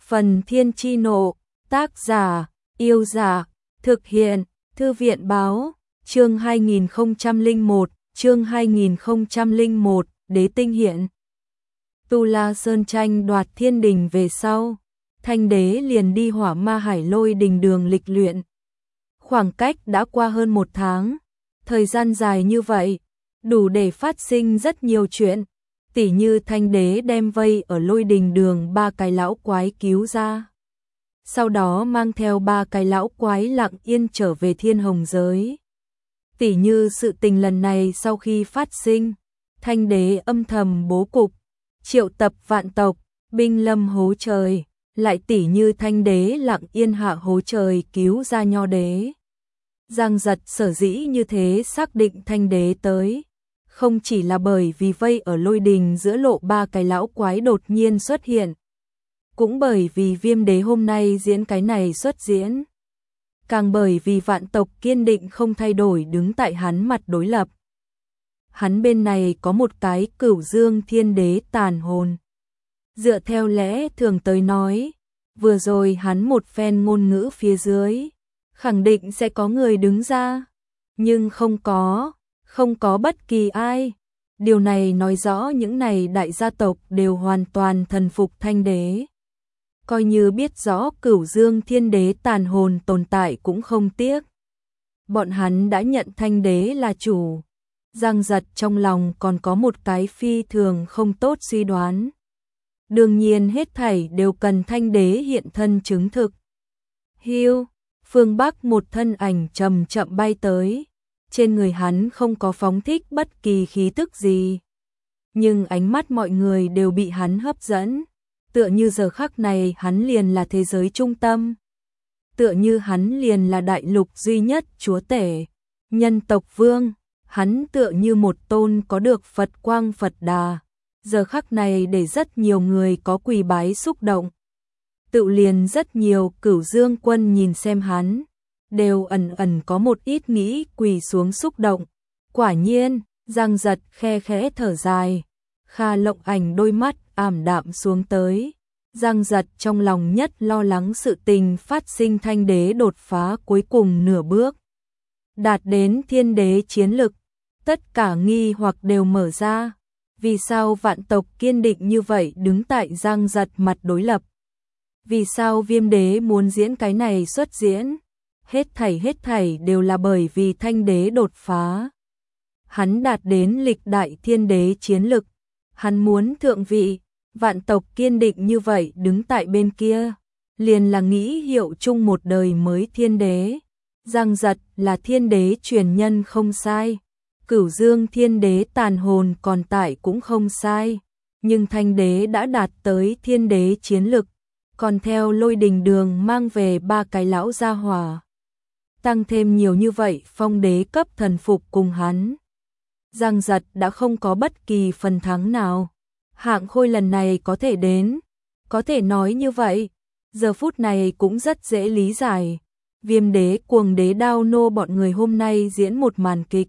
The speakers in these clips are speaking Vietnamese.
Phần Thiên Chi Nộ, tác giả, Yêu Giả, thực hiện, Thư viện Báo, chương 2001, Đế Tinh hiện. Tu La Sơn tranh đoạt thiên đình về sau, Thanh Đế liền đi Hỏa Ma Hải Lôi Đình đường lịch luyện. Khoảng cách đã qua hơn 1 tháng, thời gian dài như vậy, đủ để phát sinh rất nhiều chuyện, tỉ như Thanh Đế đem vây ở Lôi Đình đường 3 cái lão quái cứu ra. Sau đó mang theo 3 cái lão quái lặng yên trở về Thiên Hồng giới. Tỉ như sự tình lần này sau khi phát sinh, Thanh Đế âm thầm bố cục, triệu tập vạn tộc, binh lâm hố trời, lại tỉ như Thanh Đế lặng yên hạ hố trời cứu ra Nho Đế. Giang Giật sở dĩ như thế xác định Thanh Đế tới, không chỉ là bởi vì vây ở Lôi Đình giữa lộ 3 cái lão quái đột nhiên xuất hiện, cũng bởi vì Viêm Đế hôm nay diễn cái này xuất diễn, càng bởi vì vạn tộc kiên định không thay đổi đứng tại hắn mặt đối lập. Hắn bên này có một cái Cửu Dương Thiên Đế tàn hồn. Dựa theo lẽ thường tới nói, vừa rồi hắn một phen ngôn ngữ phía dưới, khẳng định sẽ có người đứng ra, nhưng không có bất kỳ ai. Điều này nói rõ những này đại gia tộc đều hoàn toàn thần phục Thanh Đế. Coi như biết rõ Cửu Dương Thiên Đế tàn hồn tồn tại cũng không tiếc. Bọn hắn đã nhận Thanh Đế là chủ. Giang Giật trong lòng còn có một cái phi thường không tốt suy đoán. Đương nhiên hết thảy đều cần Thanh Đế hiện thân chứng thực. Hiu, phương Bắc một thân ảnh chậm chậm bay tới. Trên người hắn không có phóng thích bất kỳ khí tức gì. Nhưng ánh mắt mọi người đều bị hắn hấp dẫn. Tựa như giờ khắc này hắn liền là thế giới trung tâm. Tựa như hắn liền là đại lục duy nhất chúa tể, nhân tộc vương. Hắn tựa như một tôn có được Phật quang Phật đà. Giờ khắc này để rất nhiều người có quỳ bái xúc động. Tự liền rất nhiều Cửu Dương quân nhìn xem hắn, đều ẩn ẩn có một ít nghĩ quỳ xuống xúc động. Quả nhiên, Giang Giật khe khẽ thở dài. Kha Lộng Ảnh đôi mắt ảm đạm xuống tới. Giang Giật trong lòng nhất lo lắng sự tình phát sinh Thanh Đế đột phá cuối cùng nửa bước, đạt đến Thiên Đế chiến lực. Tất cả nghi hoặc đều mở ra. Vì sao vạn tộc kiên định như vậy đứng tại Giang Giật mặt đối lập? Vì sao Viêm Đế muốn diễn cái này xuất diễn? Hết thảy đều là bởi vì Thanh Đế đột phá. Hắn đạt đến lịch đại Thiên Đế chiến lực. Hắn muốn thượng vị, vạn tộc kiên định như vậy đứng tại bên kia, liền là nghĩ hiệu chung một đời mới Thiên Đế. Giang Giật là Thiên Đế truyền nhân không sai. Cửu Dương Thiên Đế tàn hồn còn tại cũng không sai, nhưng Thanh Đế đã đạt tới Thiên Đế chiến lực, còn theo Lôi Đình đường mang về 3 cái lão gia hỏa. Tăng thêm nhiều như vậy phong đế cấp thần phục cùng hắn. Giang Giật đã không có bất kỳ phần thắng nào. Hạng Khôi lần này có thể đến, có thể nói như vậy, giờ phút này cũng rất dễ lý giải. Viêm Đế cuồng đế đao nô bọn người hôm nay diễn một màn kịch.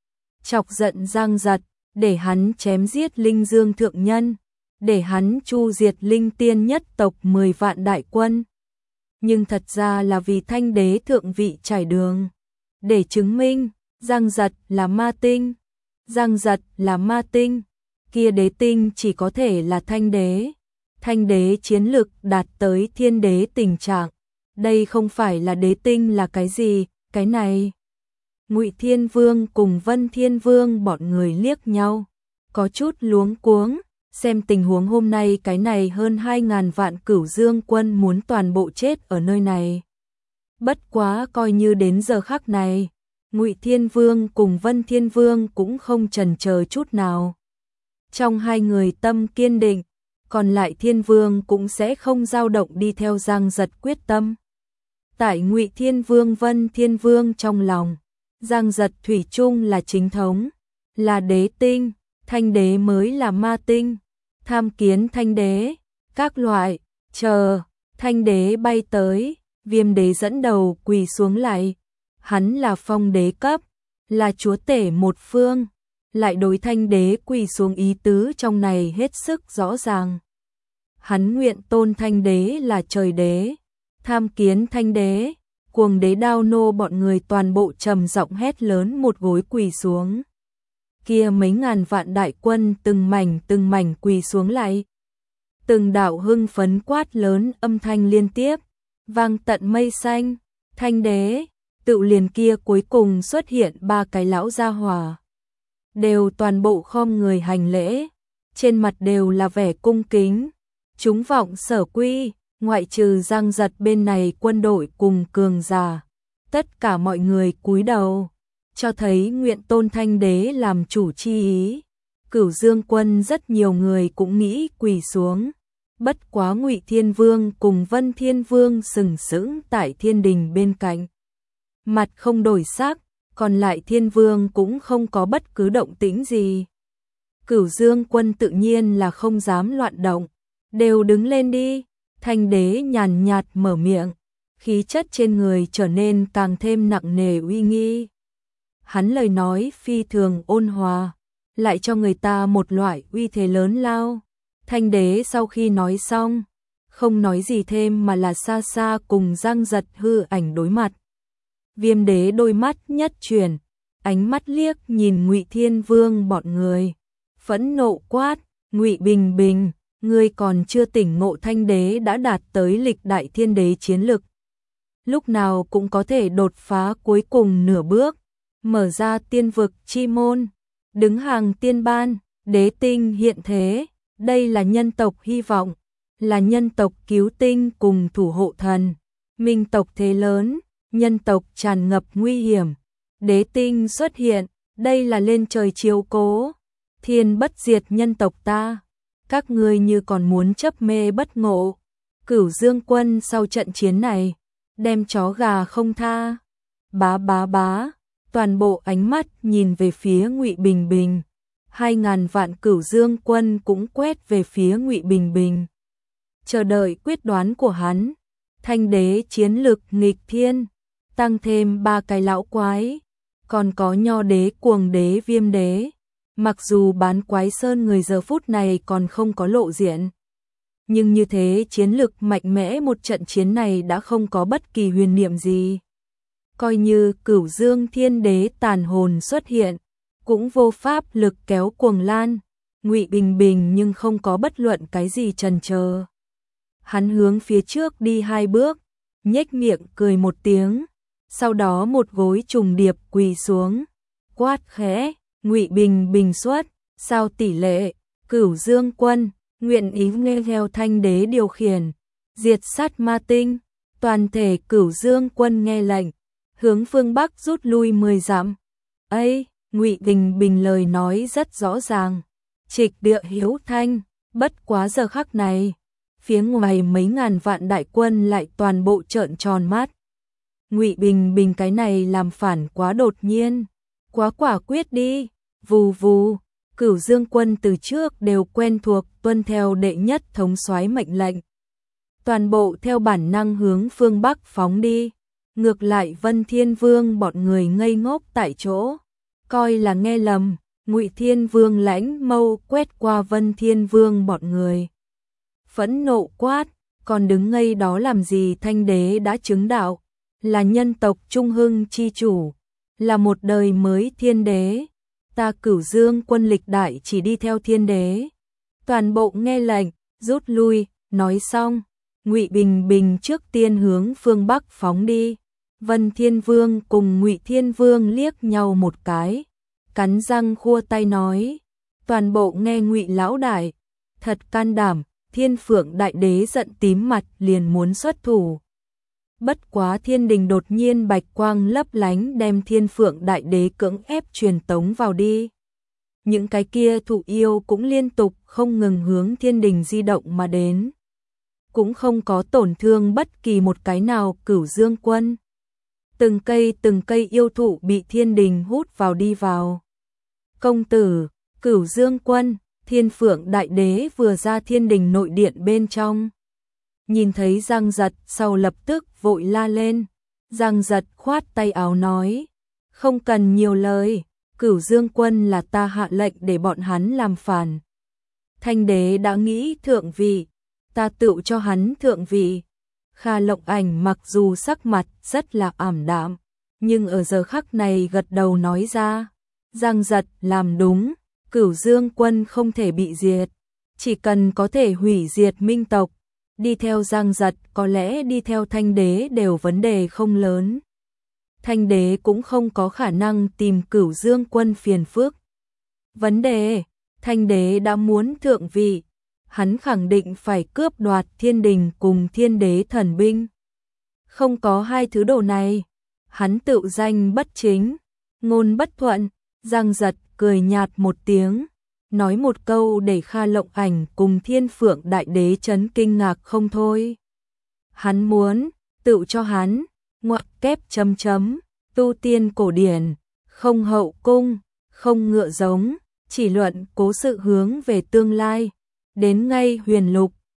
Chọc giận Giang Giật, để hắn chém giết Linh Dương thượng nhân, để hắn chu diệt Linh Tiên nhất tộc 10 vạn đại quân. Nhưng thật ra là vì Thanh Đế thượng vị trải đường, để chứng minh Giang Giật là ma tinh. Giang Giật là ma tinh, kia đế tinh chỉ có thể là Thanh Đế. Thanh Đế chiến lực đạt tới Thiên Đế tình trạng. Đây không phải là đế tinh là cái gì, cái này. Ngụy Thiên Vương cùng Vân Thiên Vương bọn người liếc nhau, có chút luống cuống, xem tình huống hôm nay cái này hơn 2.000 vạn Cửu Dương quân muốn toàn bộ chết ở nơi này. Bất quá coi như đến giờ khắc này, Ngụy Thiên Vương cùng Vân Thiên Vương cũng không chần chờ chút nào. Trong hai người tâm kiên định, còn lại Thiên Vương cũng sẽ không dao động đi theo Giang Giật quyết tâm. Tại Ngụy Thiên Vương Vân Thiên Vương trong lòng, Giang Giật thủy chung là chính thống, là đế tinh, Thanh Đế mới là ma tinh. Tham kiến Thanh Đế, các loại, chờ, Thanh Đế bay tới, Viêm Đế dẫn đầu quỳ xuống lại. Hắn là phong đế cấp, là chúa tể một phương, lại đối Thanh Đế quỳ xuống ý tứ trong này hết sức rõ ràng. Hắn nguyện tôn Thanh đế là trời đế, tham kiến Thanh đế. Cuồng đế Đao Nô bọn người toàn bộ trầm giọng hét lớn, một gối quỳ xuống. Kia mấy ngàn vạn đại quân từng mảnh quỳ xuống lại. Từng đạo hưng phấn quát lớn, âm thanh liên tiếp vang tận mây xanh. Thanh đế, tự liền kia cuối cùng xuất hiện ba cái lão gia hỏa, đều toàn bộ khom người hành lễ, trên mặt đều là vẻ cung kính. Chúng vọng sở quy, ngoại trừ Giang Giật bên này quân đội cùng cường giả, tất cả mọi người cúi đầu, cho thấy nguyện tôn Thanh đế làm chủ chi ý. Cửu Dương quân rất nhiều người cũng nghĩ quỳ xuống, bất quá Ngụy Thiên Vương cùng Vân Thiên Vương sừng sững tại thiên đình bên cạnh, mặt không đổi sắc, còn lại Thiên Vương cũng không có bất cứ động tĩnh gì. Cửu Dương quân tự nhiên là không dám loạn động, đều đứng lên đi. Thanh đế nhàn nhạt mở miệng, khí chất trên người trở nên càng thêm nặng nề uy nghi. Hắn lời nói phi thường ôn hòa, lại cho người ta một loại uy thế lớn lao. Thanh đế sau khi nói xong, không nói gì thêm mà là xa xa cùng Giang Giật hư ảnh đối mặt. Viêm đế đôi mắt nhất chuyển, ánh mắt liếc nhìn Ngụy Thiên Vương bọn người, phẫn nộ quát, Ngụy Bình Bình, ngươi còn chưa tỉnh ngộ Thanh đế đã đạt tới lịch đại thiên đế chiến lực. Lúc nào cũng có thể đột phá cuối cùng nửa bước, mở ra tiên vực chi môn, đứng hàng tiên ban, đế tinh hiện thế, đây là nhân tộc hy vọng, là nhân tộc cứu tinh cùng thủ hộ thần, minh tộc thế lớn, nhân tộc tràn ngập nguy hiểm, đế tinh xuất hiện, đây là lên trời chiếu cố, thiên bất diệt nhân tộc ta. Các ngươi như còn muốn chấp mê bất ngộ. Cửu Dương quân sau trận chiến này, đem chó gà không tha. Bá bá bá, toàn bộ ánh mắt nhìn về phía Ngụy Bình Bình. 2.000 vạn Cửu Dương quân cũng quét về phía Ngụy Bình Bình, chờ đợi quyết đoán của hắn. Thanh đế chiến lực nghịch thiên, tăng thêm 3 cái lão quái, còn có Nho đế, Cuồng đế, Viêm đế. Mặc dù Bán Quái Sơn người giờ phút này còn không có lộ diện, nhưng như thế chiến lực mạnh mẽ, một trận chiến này đã không có bất kỳ huyền niệm gì. Coi như Cửu Dương Thiên Đế tàn hồn xuất hiện, cũng vô pháp lực kéo Cuồng Lan, Ngụy Bình Bình nhưng không có bất luận cái gì chần chờ. Hắn hướng phía trước đi 2 bước, nhếch miệng cười một tiếng, sau đó một gối trùng điệp quỳ xuống, quát khẽ, Ngụy Bình Bình xuất, sao tỷ lệ, Cửu Dương quân, nguyện ý nghe theo Thanh đế điều khiển, diệt sát ma tinh. Toàn thể Cửu Dương quân nghe lệnh, hướng phương Bắc rút lui 10 dặm. Ấy, Ngụy Bình Bình lời nói rất rõ ràng, trịch địa hiếu thanh, bất quá giờ khắc này, phía ngoài mấy ngàn vạn đại quân lại toàn bộ trợn tròn mắt. Ngụy Bình Bình cái này làm phản quá đột nhiên, quá quả quyết đi. Vù vù, Cửu Dương quân từ trước đều quen thuộc tuân theo đệ nhất thống soái mệnh lệnh, toàn bộ theo bản năng hướng phương Bắc phóng đi. Ngược lại Vân Thiên Vương bọn người ngây ngốc tại chỗ, coi là nghe lầm. Ngụy Thiên Vương lãnh mâu quét qua Vân Thiên Vương bọn người, phẫn nộ quát, còn đứng ngây đó làm gì? Thanh đế đã chứng đạo, là nhân tộc trung hưng chi chủ, là một đời mới thiên đế. Ta Cửu Dương quân lịch đại chỉ đi theo thiên đế, toàn bộ nghe lệnh, rút lui. Nói xong, Ngụy Bình Bình trước tiên hướng phương Bắc phóng đi. Vân Thiên Vương cùng Ngụy Thiên Vương liếc nhau một cái, cắn răng khua tay nói, toàn bộ nghe Ngụy lão đại, thật can đảm. Thiên Phượng đại đế giận tím mặt liền muốn xuất thủ. Bất quá thiên đình đột nhiên bạch quang lấp lánh đem Thiên Phượng đại đế cưỡng ép truyền tống vào đi. Những cái kia thụ yêu cũng liên tục không ngừng hướng thiên đình di động mà đến, cũng không có tổn thương bất kỳ một cái nào Cửu Dương quân. Từng cây yêu thụ bị thiên đình hút vào đi vào. Công tử, Cửu Dương quân, Thiên Phượng đại đế vừa ra thiên đình nội điện bên trong, nhìn thấy Giang Giật sau lập tức vội la lên. Giang Giật khoát tay áo nói, không cần nhiều lời, Cửu Dương quân là ta hạ lệnh để bọn hắn làm phản. Thanh đế đã nghĩ thượng vị, ta tựu cho hắn thượng vị. Kha Lộng Ảnh mặc dù sắc mặt rất là ảm đạm, nhưng ở giờ khắc này gật đầu nói ra, Giang Giật làm đúng, Cửu Dương quân không thể bị diệt, chỉ cần có thể hủy diệt Minh tộc, đi theo Giang Giật có lẽ đi theo Thanh đế đều vấn đề không lớn. Thanh đế cũng không có khả năng tìm Cửu Dương quân phiền phức. Vấn đề, Thanh đế đã muốn thượng vị, hắn khẳng định phải cướp đoạt thiên đình cùng thiên đế thần binh. Không có hai thứ đồ này, hắn tựu danh bất chính, ngôn bất thuận. Giang Giật cười nhạt một tiếng, nói một câu để Kha Lộng Ảnh cùng Thiên Phượng Đại Đế chấn kinh ngạc không thôi. Hắn muốn, tựu cho hắn, ngoặc kép chấm chấm, tu tiên cổ điển, không hậu cung, không ngựa giống, chỉ luận cố sự hướng về tương lai. Đến ngay huyền lục,